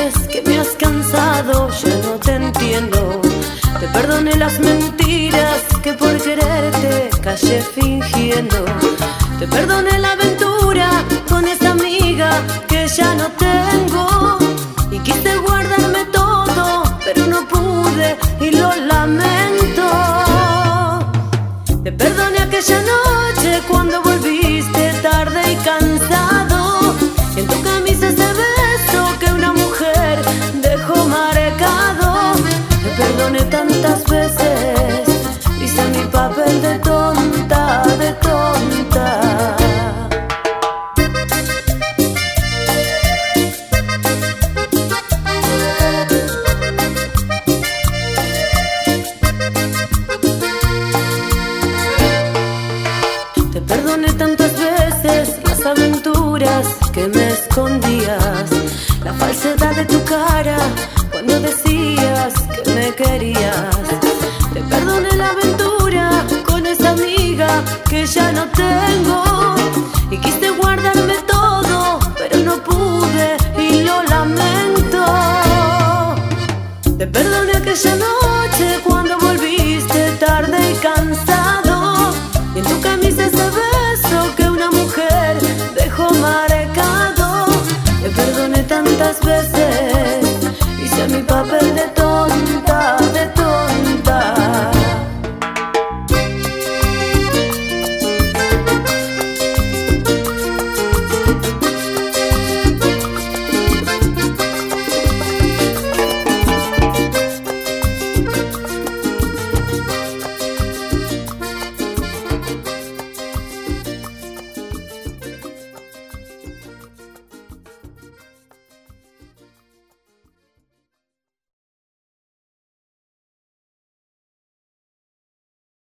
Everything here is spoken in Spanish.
veces que me has cansado, ya no te entiendo. Te perdoné las mentiras que por quererte callé fingiendo. Te perdoné la aventura con esa amiga que ya no tengo. Y quise guardarme todo, pero no pude y lo lamento. Te perdoné aquella noche cuando volviste tarde y cansado. Y en tu camisa ese beso que una mujer dejó marcado. Te perdoné tantas veces, hice mi papel de tonta, de tonta. Te perdoné tantas veces las aventuras que me escondías, la falsedad de tu cara cuando decías que me querías. Te perdoné la aventura con esa amiga que ya no tengo. Y quise guardarme todo, pero no pude y lo lamento. Te perdoné aquella noche cuando volviste tarde y cansado. Y en tu camisa ese beso que una mujer dejó marcado. Te perdoné tantas veces,